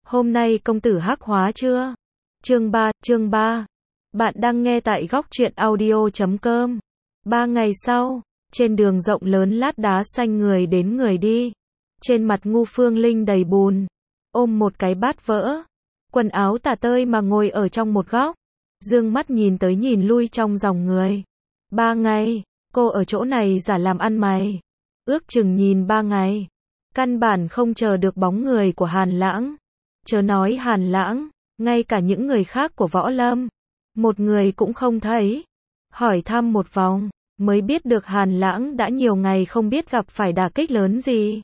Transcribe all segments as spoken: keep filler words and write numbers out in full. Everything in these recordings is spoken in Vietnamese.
Hôm nay công tử hắc hóa chưa? Chương ba, chương ba. Bạn đang nghe tại góc truyện audio chấm com. Ba ngày sau, trên đường rộng lớn lát đá xanh người đến người đi. Trên mặt Ngu Phương Linh đầy bùn, ôm một cái bát vỡ, quần áo tả tơi mà ngồi ở trong một góc, dương mắt nhìn tới nhìn lui trong dòng người. Ba ngày, cô ở chỗ này giả làm ăn mày. Ước chừng nhìn ba ngày, căn bản không chờ được bóng người của Hàn Lãng. Chớ nói Hàn Lãng, ngay cả những người khác của Võ Lâm, một người cũng không thấy. Hỏi thăm một vòng, mới biết được Hàn Lãng đã nhiều ngày không biết gặp phải đả kích lớn gì.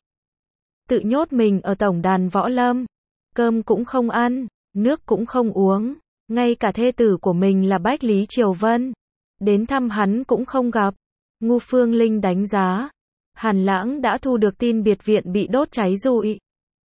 Tự nhốt mình ở tổng đàn Võ Lâm, cơm cũng không ăn, nước cũng không uống, ngay cả thê tử của mình là Bách Lý Triều Vân, đến thăm hắn cũng không gặp. Ngu Phương Linh đánh giá, Hàn Lãng đã thu được tin biệt viện bị đốt cháy rụi.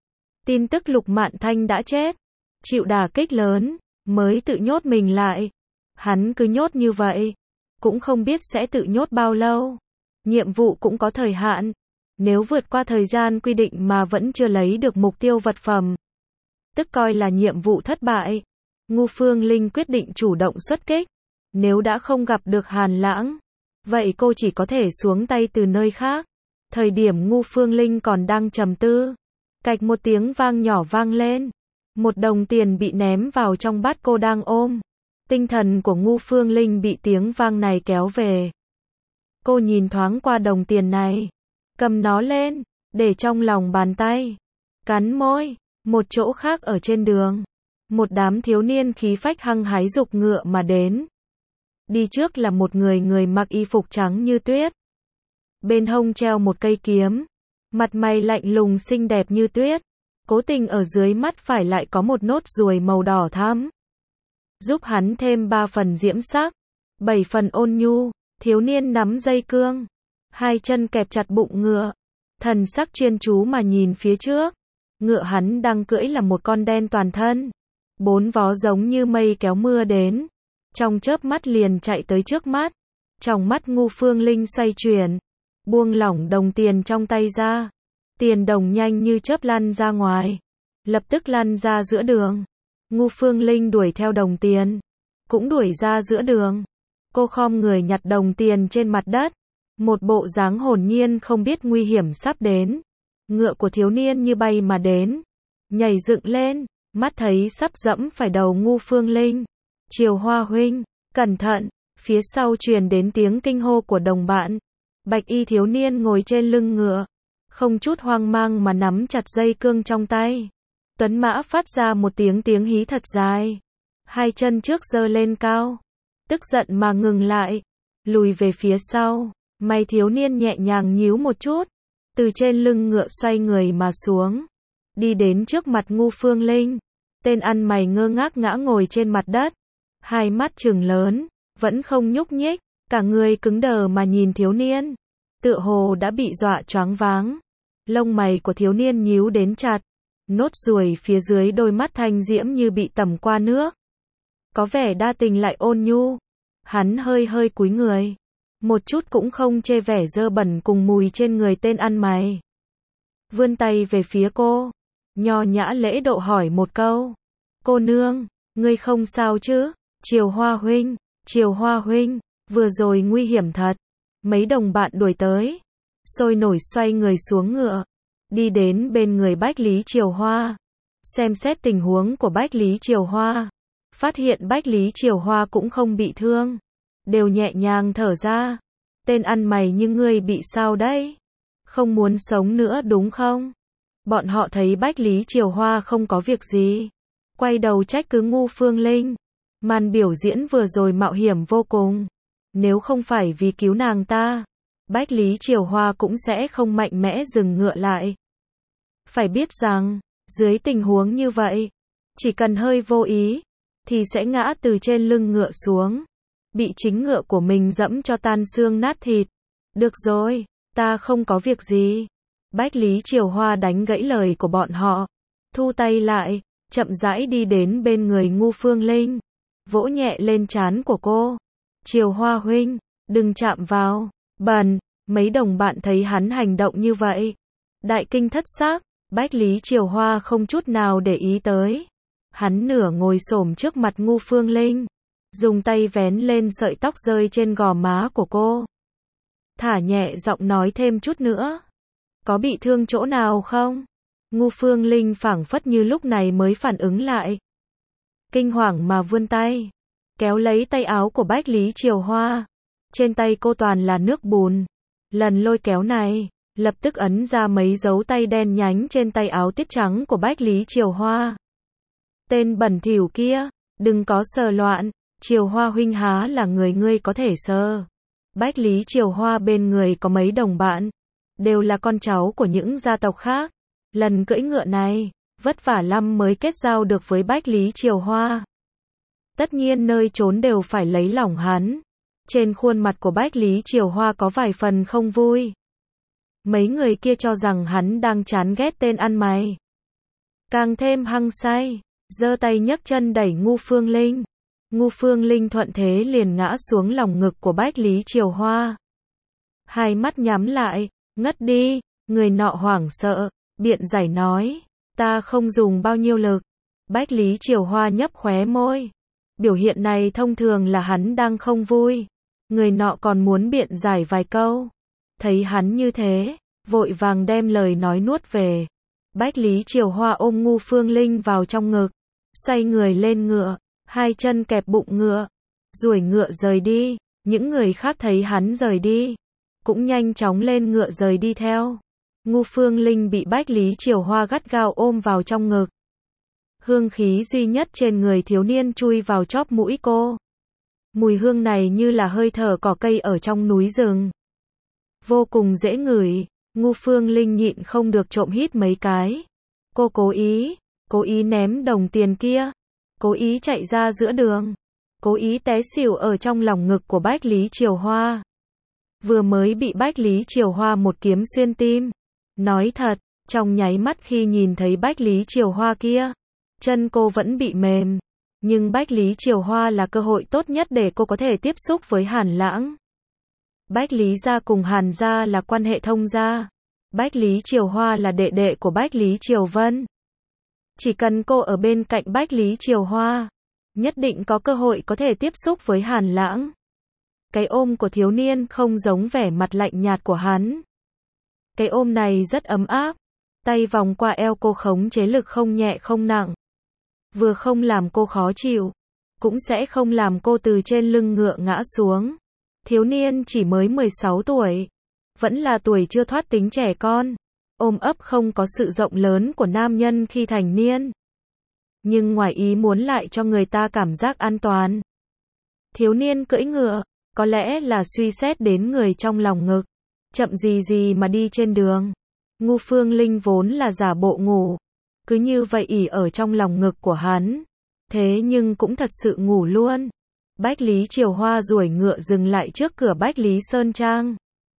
Tin tức Lục Mạn Thanh đã chết, chịu đả kích lớn, mới tự nhốt mình lại. Hắn cứ nhốt như vậy, cũng không biết sẽ tự nhốt bao lâu. Nhiệm vụ cũng có thời hạn, nếu vượt qua thời gian quy định mà vẫn chưa lấy được mục tiêu vật phẩm, tức coi là nhiệm vụ thất bại. Ngu Phương Linh quyết định chủ động xuất kích. Nếu đã không gặp được Hàn Lãng, vậy cô chỉ có thể xuống tay từ nơi khác. Thời điểm Ngu Phương Linh còn đang trầm tư, cạch một tiếng vang nhỏ vang lên. Một đồng tiền bị ném vào trong bát cô đang ôm. Tinh thần của Ngu Phương Linh bị tiếng vang này kéo về. Cô nhìn thoáng qua đồng tiền này, cầm nó lên, để trong lòng bàn tay, cắn môi. Một chỗ khác ở trên đường, một đám thiếu niên khí phách hăng hái giục ngựa mà đến. Đi trước là một người người mặc y phục trắng như tuyết, bên hông treo một cây kiếm, mặt mày lạnh lùng xinh đẹp như tuyết, cố tình ở dưới mắt phải lại có một nốt ruồi màu đỏ thắm, giúp hắn thêm ba phần diễm sắc, bảy phần ôn nhu. Thiếu niên nắm dây cương, hai chân kẹp chặt bụng ngựa, thần sắc chuyên chú mà nhìn phía trước. Ngựa hắn đang cưỡi là một con đen toàn thân, bốn vó giống như mây kéo mưa đến, trong chớp mắt liền chạy tới trước mắt. Trong mắt Ngu Phương Linh xoay chuyển, buông lỏng đồng tiền trong tay ra, tiền đồng nhanh như chớp lăn ra ngoài, lập tức lăn ra giữa đường. Ngu Phương Linh đuổi theo đồng tiền, cũng đuổi ra giữa đường. Cô khom người nhặt đồng tiền trên mặt đất, một bộ dáng hồn nhiên không biết nguy hiểm sắp đến. Ngựa của thiếu niên như bay mà đến, nhảy dựng lên, mắt thấy sắp dẫm phải đầu Ngu Phương Linh. Triều Hoa huynh, cẩn thận. Phía sau truyền đến tiếng kinh hô của đồng bạn. Bạch y thiếu niên ngồi trên lưng ngựa, không chút hoang mang mà nắm chặt dây cương trong tay. Tuấn mã phát ra một tiếng tiếng hí thật dài, hai chân trước giơ lên cao, tức giận mà ngừng lại, lùi về phía sau. Mày thiếu niên nhẹ nhàng nhíu một chút, từ trên lưng ngựa xoay người mà xuống, đi đến trước mặt Ngu Phương Linh. Tên ăn mày ngơ ngác ngã ngồi trên mặt đất, hai mắt trừng lớn, vẫn không nhúc nhích, cả người cứng đờ mà nhìn thiếu niên, tựa hồ đã bị dọa choáng váng. Lông mày của thiếu niên nhíu đến chặt, nốt ruồi phía dưới đôi mắt thanh diễm như bị tẩm qua nước, có vẻ đa tình lại ôn nhu. Hắn hơi hơi cúi người, một chút cũng không chê vẻ dơ bẩn cùng mùi trên người tên ăn mày. Vươn tay về phía cô, nho nhã lễ độ hỏi một câu. Cô nương, ngươi không sao chứ? Triều Hoa huynh, Triều Hoa huynh, vừa rồi nguy hiểm thật. Mấy đồng bạn đuổi tới, sôi nổi xoay người xuống ngựa, đi đến bên người Bách Lý Triều Hoa, xem xét tình huống của Bách Lý Triều Hoa. Phát hiện Bách Lý Triều Hoa cũng không bị thương, đều nhẹ nhàng thở ra. Tên ăn mày như ngươi bị sao đấy? Không muốn sống nữa đúng không? Bọn họ thấy Bách Lý Triều Hoa không có việc gì, quay đầu trách cứ Ngu Phương Linh. Màn biểu diễn vừa rồi mạo hiểm vô cùng, nếu không phải vì cứu nàng ta, Bách Lý Triều Hoa cũng sẽ không mạnh mẽ dừng ngựa lại. Phải biết rằng, dưới tình huống như vậy, chỉ cần hơi vô ý, thì sẽ ngã từ trên lưng ngựa xuống, bị chính ngựa của mình dẫm cho tan xương nát thịt. Được rồi, ta không có việc gì. Bách Lý Triều Hoa đánh gãy lời của bọn họ, thu tay lại, chậm rãi đi đến bên người Ngu Phương Linh, vỗ nhẹ lên trán của cô. Triều Hoa huynh, đừng chạm vào, bần. Mấy đồng bạn thấy hắn hành động như vậy, đại kinh thất xác, Bách Lý Triều Hoa không chút nào để ý tới. Hắn nửa ngồi xổm trước mặt Ngu Phương Linh, dùng tay vén lên sợi tóc rơi trên gò má của cô. Thả nhẹ giọng nói thêm chút nữa. Có bị thương chỗ nào không? Ngu Phương Linh phảng phất như lúc này mới phản ứng lại. Kinh hoàng mà vươn tay, kéo lấy tay áo của Bách Lý Triều Hoa. Trên tay cô toàn là nước bùn. Lần lôi kéo này, lập tức ấn ra mấy dấu tay đen nhánh trên tay áo tiết trắng của Bách Lý Triều Hoa. Tên bẩn thỉu kia, đừng có sờ loạn, Triều Hoa huynh há là người ngươi có thể sờ. Bách Lý Triều Hoa bên người có mấy đồng bạn, đều là con cháu của những gia tộc khác. Lần cưỡi ngựa này, vất vả lắm mới kết giao được với Bách Lý Triều Hoa. Tất nhiên nơi trốn đều phải lấy lòng hắn. Trên khuôn mặt của Bách Lý Triều Hoa có vài phần không vui. Mấy người kia cho rằng hắn đang chán ghét tên ăn mày. Càng thêm hăng say, giơ tay nhấc chân đẩy Ngu Phương Linh. Ngu Phương Linh thuận thế liền ngã xuống lòng ngực của Bách Lý Triều Hoa. Hai mắt nhắm lại, ngất đi, người nọ hoảng sợ, biện giải nói, ta không dùng bao nhiêu lực. Bách Lý Triều Hoa nhấp khóe môi. Biểu hiện này thông thường là hắn đang không vui. Người nọ còn muốn biện giải vài câu. Thấy hắn như thế, vội vàng đem lời nói nuốt về. Bách Lý Triều Hoa ôm Ngu Phương Linh vào trong ngực, xoay người lên ngựa, hai chân kẹp bụng ngựa, duỗi ngựa rời đi. Những người khác thấy hắn rời đi, cũng nhanh chóng lên ngựa rời đi theo. Ngu Phương Linh bị Bách Lý Triều Hoa gắt gao ôm vào trong ngực. Hương khí duy nhất trên người thiếu niên chui vào chóp mũi cô. Mùi hương này như là hơi thở cỏ cây ở trong núi rừng. Vô cùng dễ ngửi, Ngu Phương Linh nhịn không được trộm hít mấy cái. Cô cố ý, cố ý ném đồng tiền kia, cố ý chạy ra giữa đường, cố ý té xỉu ở trong lòng ngực của Bách Lý Triều Hoa. Vừa mới bị Bách Lý Triều Hoa một kiếm xuyên tim. Nói thật, trong nháy mắt khi nhìn thấy Bách Lý Triều Hoa kia, chân cô vẫn bị mềm. Nhưng Bách Lý Triều Hoa là cơ hội tốt nhất để cô có thể tiếp xúc với Hàn Lãng. Bách Lý gia cùng Hàn gia là quan hệ thông gia. Bách Lý Triều Hoa là đệ đệ của Bách Lý Triều Vân. Chỉ cần cô ở bên cạnh Bách Lý Triều Hoa, nhất định có cơ hội có thể tiếp xúc với Hàn Lãng. Cái ôm của thiếu niên không giống vẻ mặt lạnh nhạt của hắn. Cái ôm này rất ấm áp, tay vòng qua eo cô khống chế lực không nhẹ không nặng. Vừa không làm cô khó chịu, cũng sẽ không làm cô từ trên lưng ngựa ngã xuống. Thiếu niên chỉ mới mười sáu tuổi, vẫn là tuổi chưa thoát tính trẻ con. Ôm ấp không có sự rộng lớn của nam nhân khi thành niên. Nhưng ngoài ý muốn lại cho người ta cảm giác an toàn. Thiếu niên cưỡi ngựa, có lẽ là suy xét đến người trong lòng ngực. Chậm gì gì mà đi trên đường. Ngu Phương Linh vốn là giả bộ ngủ, cứ như vậy ỉ ở trong lòng ngực của hắn. Thế nhưng cũng thật sự ngủ luôn. Bách Lý Triều Hoa duỗi ngựa dừng lại trước cửa Bách Lý Sơn Trang.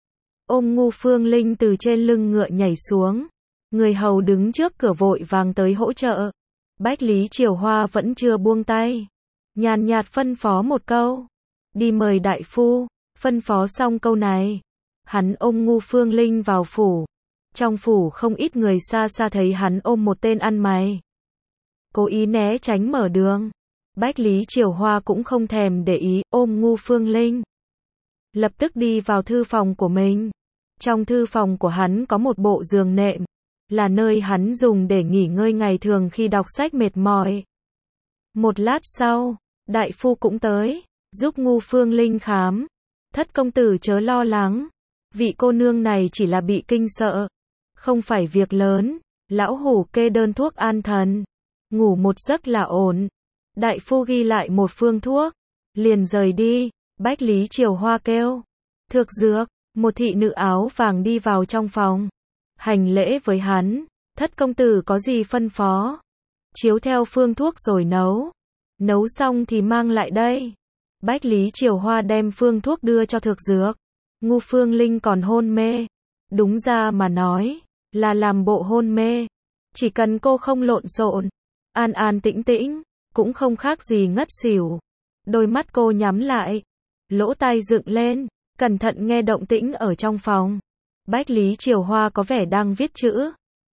Ôm Ngu Phương Linh từ trên lưng ngựa nhảy xuống. Người hầu đứng trước cửa vội vàng tới hỗ trợ. Bách Lý Triều Hoa vẫn chưa buông tay. Nhàn nhạt phân phó một câu. Đi mời đại phu. Phân phó xong câu này, hắn ôm Ngu Phương Linh vào phủ. Trong phủ không ít người xa xa thấy hắn ôm một tên ăn mày. Cố ý né tránh mở đường. Bách Lý Triều Hoa cũng không thèm để ý, ôm Ngu Phương Linh. Lập tức đi vào thư phòng của mình. Trong thư phòng của hắn có một bộ giường nệm, là nơi hắn dùng để nghỉ ngơi ngày thường khi đọc sách mệt mỏi. Một lát sau, đại phu cũng tới, giúp Ngu Phương Linh khám. Thất công tử chớ lo lắng, vị cô nương này chỉ là bị kinh sợ, không phải việc lớn. Lão hủ kê đơn thuốc an thần, ngủ một giấc là ổn. Đại phu ghi lại một phương thuốc, liền rời đi. Bách Lý Triều Hoa kêu thược dược. Một thị nữ áo vàng đi vào trong phòng, hành lễ với hắn. Thất công tử có gì phân phó? Chiếu theo phương thuốc rồi nấu. Nấu xong thì mang lại đây. Bách Lý Triều Hoa đem phương thuốc đưa cho thược dược. Ngu Phương Linh còn hôn mê. Đúng ra mà nói, là làm bộ hôn mê. Chỉ cần cô không lộn xộn, an an tĩnh tĩnh, cũng không khác gì ngất xỉu. Đôi mắt cô nhắm lại, lỗ tai dựng lên, cẩn thận nghe động tĩnh ở trong phòng. Bách Lý Triều Hoa có vẻ đang viết chữ.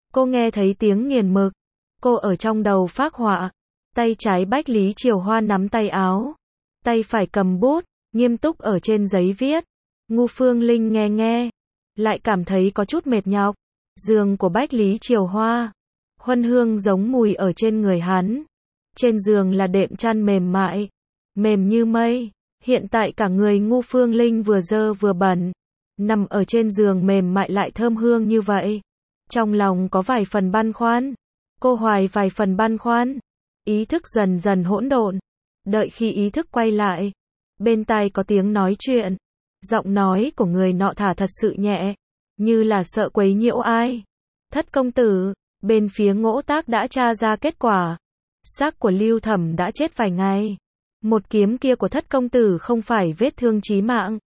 Cô nghe thấy tiếng nghiền mực. Cô ở trong đầu phác họa. Tay trái Bách Lý Triều Hoa nắm tay áo. Tay phải cầm bút, nghiêm túc ở trên giấy viết. Ngu Phương Linh nghe nghe. Lại cảm thấy có chút mệt nhọc. Giường của Bách Lý Triều Hoa. Huân hương giống mùi ở trên người hắn. Trên giường là đệm chăn mềm mại. Mềm như mây. Hiện tại cả người Ngu Phương Linh vừa dơ vừa bẩn. Nằm ở trên giường mềm mại lại thơm hương như vậy. Trong lòng có vài phần băn khoăn. Cô hoài vài phần băn khoăn. Ý thức dần dần hỗn độn. Đợi khi ý thức quay lại. Bên tai có tiếng nói chuyện. Giọng nói của người nọ thả thật sự nhẹ. Như là sợ quấy nhiễu ai. Thất công tử. Bên phía Ngỗ Tác đã tra ra kết quả. Xác của Lưu Thẩm đã chết vài ngày. Một kiếm kia của thất công tử không phải vết thương chí mạng.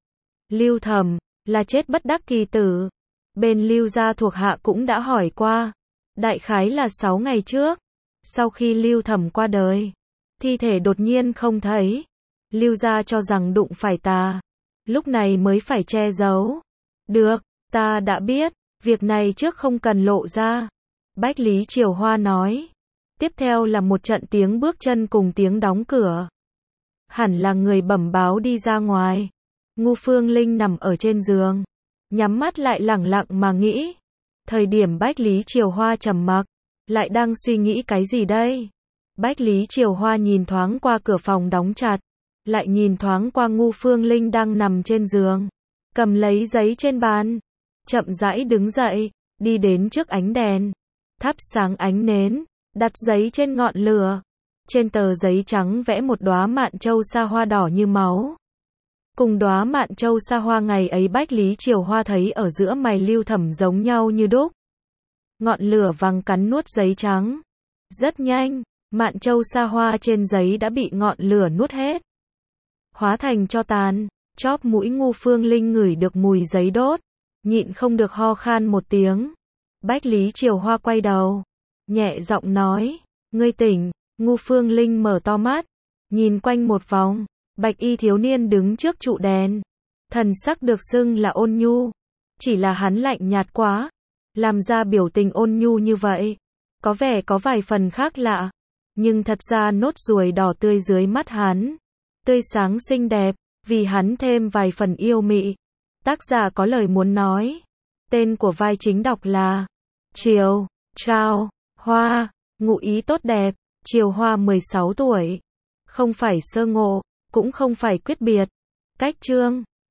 Lưu Thẩm là chết bất đắc kỳ tử. Bên Lưu gia thuộc hạ cũng đã hỏi qua. Đại khái là sáu ngày trước. Sau khi Lưu Thẩm qua đời. Thi thể đột nhiên không thấy. Lưu gia cho rằng đụng phải tà. Lúc này mới phải che giấu. Được, ta đã biết. Việc này trước không cần lộ ra. Bách Lý Triều Hoa nói. Tiếp theo là một trận tiếng bước chân cùng tiếng đóng cửa. Hẳn là người bẩm báo đi ra ngoài. Ngu Phương Linh nằm ở trên giường. Nhắm mắt lại lẳng lặng mà nghĩ. Thời điểm Bách Lý Triều Hoa trầm mặc. Lại đang suy nghĩ cái gì đây? Bách Lý Triều Hoa nhìn thoáng qua cửa phòng đóng chặt. Lại nhìn thoáng qua Ngu Phương Linh đang nằm trên giường. Cầm lấy giấy trên bàn. Chậm rãi đứng dậy. Đi đến trước ánh đèn. Thắp sáng ánh nến. Đặt giấy trên ngọn lửa. Trên tờ giấy trắng vẽ một đóa mạn châu sa hoa đỏ như máu. Cùng đóa mạn châu sa hoa ngày ấy Bách Lý Triều Hoa thấy ở giữa mày Lưu Thẩm giống nhau như đúc. Ngọn lửa vàng cắn nuốt giấy trắng. Rất nhanh, mạn châu sa hoa trên giấy đã bị ngọn lửa nuốt hết. Hóa thành tro tàn, chóp mũi Ngu Phương Linh ngửi được mùi giấy đốt. Nhịn không được ho khan một tiếng. Bách Lý Triều Hoa quay đầu. Nhẹ giọng nói, ngươi tỉnh. Ngu Phương Linh mở to mắt. Nhìn quanh một vòng. Bạch y thiếu niên đứng trước trụ đèn. Thần sắc được xưng là ôn nhu. Chỉ là hắn lạnh nhạt quá. Làm ra biểu tình ôn nhu như vậy. Có vẻ có vài phần khác lạ. Nhưng thật ra nốt ruồi đỏ tươi dưới mắt hắn. Tươi sáng xinh đẹp. Vì hắn thêm vài phần yêu mị. Tác giả có lời muốn nói. Tên của vai chính đọc là Triều, Trao, Hoa. Ngụ ý tốt đẹp. Triều Hoa mười sáu tuổi. Không phải sơ ngộ. Cũng không phải quyết biệt. Cách chương